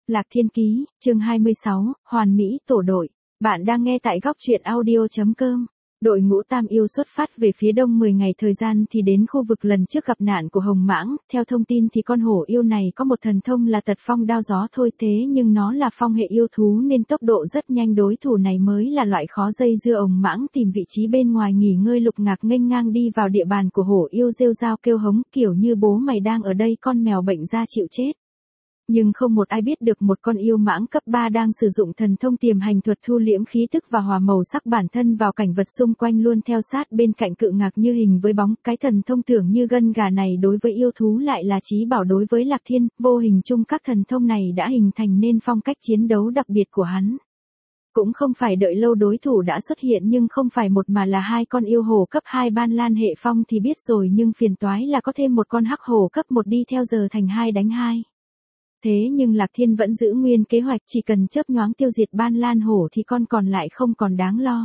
Lạc Thiên Ký, chương 26, Hoàn Mỹ tổ đội. Bạn đang nghe tại góc truyện audio.com. Đội ngũ Tam Yêu xuất phát về phía đông 10 ngày thời gian thì đến khu vực lần trước gặp nạn của Hồng Mãng. Theo thông tin thì con hổ yêu này có một thần thông là tật phong đao gió thôi, thế nhưng nó là phong hệ yêu thú nên tốc độ rất nhanh, đối thủ này mới là loại khó dây dưa. Hồng Mãng tìm vị trí bên ngoài nghỉ ngơi, Lục Ngạc nghênh ngang đi vào địa bàn của hổ yêu, rêu rao kêu hống kiểu như bố mày đang ở đây, con mèo bệnh ra chịu chết. Nhưng không một ai biết được một con yêu mãng cấp 3 đang sử dụng thần thông tiềm hành thuật thu liễm khí tức và hòa màu sắc bản thân vào cảnh vật xung quanh, luôn theo sát bên cạnh Cự Ngạc như hình với bóng. Cái thần thông tưởng như gân gà này đối với yêu thú lại là chí bảo đối với Lạc Thiên, vô hình chung các thần thông này đã hình thành nên phong cách chiến đấu đặc biệt của hắn. Cũng không phải đợi lâu đối thủ đã xuất hiện, nhưng không phải một mà là hai con yêu hổ cấp 2 Ban Lan hệ phong thì biết rồi, nhưng phiền toái là có thêm một con hắc hổ cấp 1 đi theo, giờ thành 2 đánh 2. Thế nhưng Lạc Thiên vẫn giữ nguyên kế hoạch, chỉ cần chớp nhoáng tiêu diệt Ban Lan hổ thì con còn lại không còn đáng lo.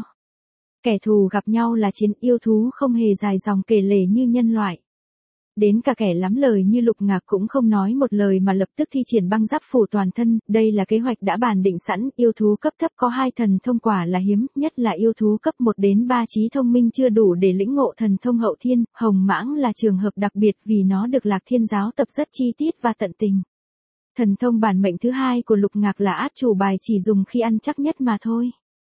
Kẻ thù gặp nhau là chiến, yêu thú không hề dài dòng kể lể như nhân loại. Đến cả kẻ lắm lời như Lục Ngạc cũng không nói một lời mà lập tức thi triển băng giáp phủ toàn thân, đây là kế hoạch đã bàn định sẵn. Yêu thú cấp thấp có 2 thần thông quả là hiếm, nhất là yêu thú cấp 1 đến 3 trí thông minh chưa đủ để lĩnh ngộ thần thông hậu thiên. Hồng Mãng là trường hợp đặc biệt vì nó được Lạc Thiên giáo tập rất chi tiết và tận tình. Thần thông bản mệnh thứ 2 của Lục Ngạc là át chủ bài, chỉ dùng khi ăn chắc nhất mà thôi.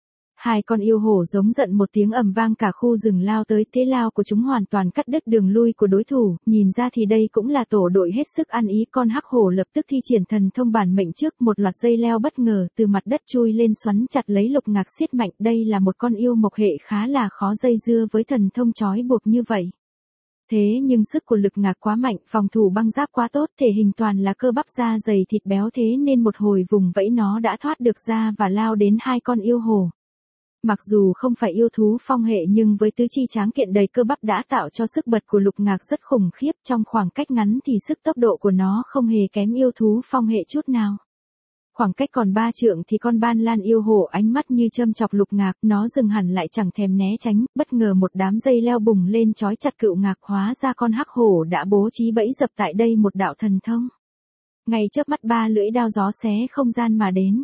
Hai con yêu hổ giống giận một tiếng ầm vang, cả khu rừng lao tới, thế lao của chúng hoàn toàn cắt đứt đường lui của đối thủ, nhìn ra thì đây cũng là tổ đội hết sức ăn ý. Con hắc hổ lập tức thi triển thần thông bản mệnh trước, một loạt dây leo bất ngờ từ mặt đất chui lên xoắn chặt lấy Lục Ngạc siết mạnh. Đây là một con yêu mộc hệ khá là khó dây dưa với thần thông trói buộc như vậy. Thế nhưng sức của Lục Ngạc quá mạnh, phòng thủ băng giáp quá tốt, thể hình toàn là cơ bắp da dày thịt béo, thế nên một hồi vùng vẫy nó đã thoát được ra và lao đến hai con yêu hổ. Mặc dù không phải yêu thú phong hệ nhưng với tứ chi tráng kiện đầy cơ bắp đã tạo cho sức bật của Lục Ngạc rất khủng khiếp, trong khoảng cách ngắn thì sức tốc độ của nó không hề kém yêu thú phong hệ chút nào. Khoảng cách còn 3 trượng thì con Ban Lan yêu hổ ánh mắt như châm chọc Lục Ngạc, nó dừng hẳn lại chẳng thèm né tránh, bất ngờ một đám dây leo bùng lên trói chặt Cự Ngạc, hóa ra con hắc hổ đã bố trí bẫy dập tại đây một đạo thần thông. Ngay chớp mắt 3 lưỡi đao gió xé không gian mà đến.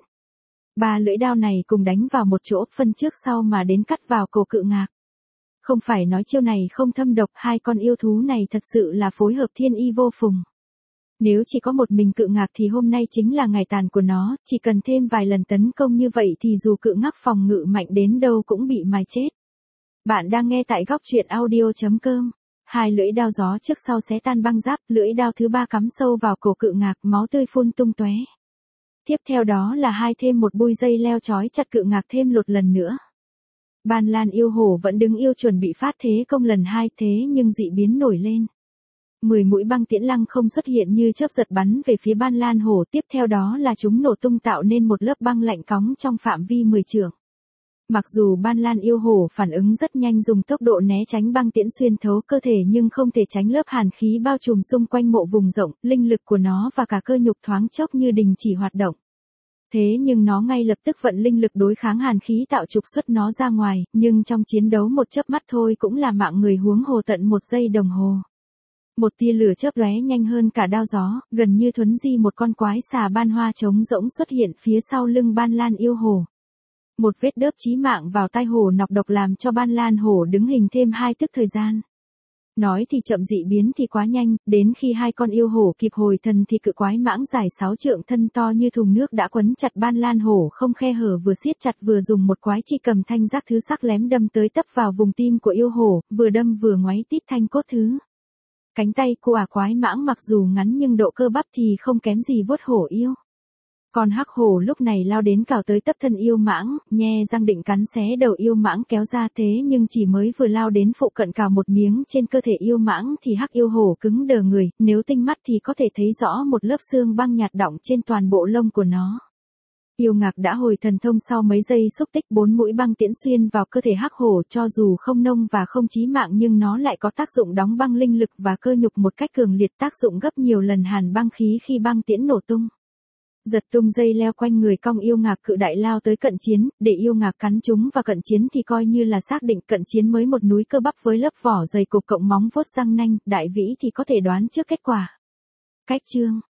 3 lưỡi đao này cùng đánh vào một chỗ, phân trước sau mà đến cắt vào cổ Cự Ngạc. Không phải nói chiêu này không thâm độc, hai con yêu thú này thật sự là phối hợp thiên y vô phùng. Nếu chỉ có một mình Cự Ngạc thì hôm nay chính là ngày tàn của nó, chỉ cần thêm vài lần tấn công như vậy thì dù Cự Ngạc phòng ngự mạnh đến đâu cũng bị mài chết. Bạn đang nghe tại góc truyện audio.com. Hai lưỡi đao gió trước sau xé tan băng giáp, lưỡi đao thứ 3 cắm sâu vào cổ Cự Ngạc, máu tươi phun tung tóe. Tiếp theo đó là thêm một bui dây leo trói chặt Cự Ngạc thêm một lần nữa. Ban Lan yêu hổ vẫn đứng yêu chuẩn bị phát thế công lần 2, thế nhưng dị biến nổi lên. 10 mũi băng tiễn lăng không xuất hiện như chớp giật bắn về phía Ban Lan hổ, tiếp theo đó là chúng nổ tung tạo nên một lớp băng lạnh cóng trong phạm vi 10 trượng. Mặc dù Ban Lan yêu hổ phản ứng rất nhanh, dùng tốc độ né tránh băng tiễn xuyên thấu cơ thể nhưng không thể tránh lớp hàn khí bao trùm xung quanh mộ vùng rộng, linh lực của nó và cả cơ nhục thoáng chốc như đình chỉ hoạt động. Thế nhưng nó ngay lập tức vận linh lực đối kháng hàn khí tạo trục xuất nó ra ngoài, nhưng trong chiến đấu một chớp mắt thôi cũng là mạng người, huống hồ tận 1 giây đồng hồ. Một tia lửa chớp lóe nhanh hơn cả đao gió, gần như thuấn di một con quái xà ban hoa trống rỗng xuất hiện phía sau lưng Ban Lan yêu hổ. Một vết đớp chí mạng vào tai hổ nọc độc làm cho Ban Lan hổ đứng hình thêm 2 tức thời gian. Nói thì chậm, dị biến thì quá nhanh, đến khi hai con yêu hổ kịp hồi thần thì cự quái mãng dài 6 trượng thân to như thùng nước đã quấn chặt Ban Lan hổ không khe hở, vừa siết chặt vừa dùng một quái chi cầm thanh giác thứ sắc lém đâm tới tấp vào vùng tim của yêu hổ, vừa đâm vừa ngoáy tít thanh cốt thứ. Cánh tay của quái mãng mặc dù ngắn nhưng độ cơ bắp thì không kém gì vuốt hổ yêu. Con hắc hổ lúc này lao đến cào tới tấp thân yêu mãng, nhe răng định cắn xé đầu yêu mãng kéo ra, thế nhưng chỉ mới vừa lao đến phụ cận cào một miếng trên cơ thể yêu mãng thì hắc yêu hổ cứng đờ người, nếu tinh mắt thì có thể thấy rõ một lớp xương băng nhạt đọng trên toàn bộ lông của nó. Yêu Ngạc đã hồi thần thông sau mấy giây xúc tích 4 mũi băng tiễn xuyên vào cơ thể hắc hổ, cho dù không nông và không chí mạng nhưng nó lại có tác dụng đóng băng linh lực và cơ nhục một cách cường liệt, tác dụng gấp nhiều lần hàn băng khí khi băng tiễn nổ tung. Giật tung dây leo quanh người cong yêu Ngạc cự đại lao tới cận chiến, để yêu Ngạc cắn chúng và cận chiến thì coi như là xác định. Cận chiến mới một núi cơ bắp với lớp vỏ dày cục cộng móng vuốt răng nanh, đại vĩ thì có thể đoán trước kết quả. Cách chương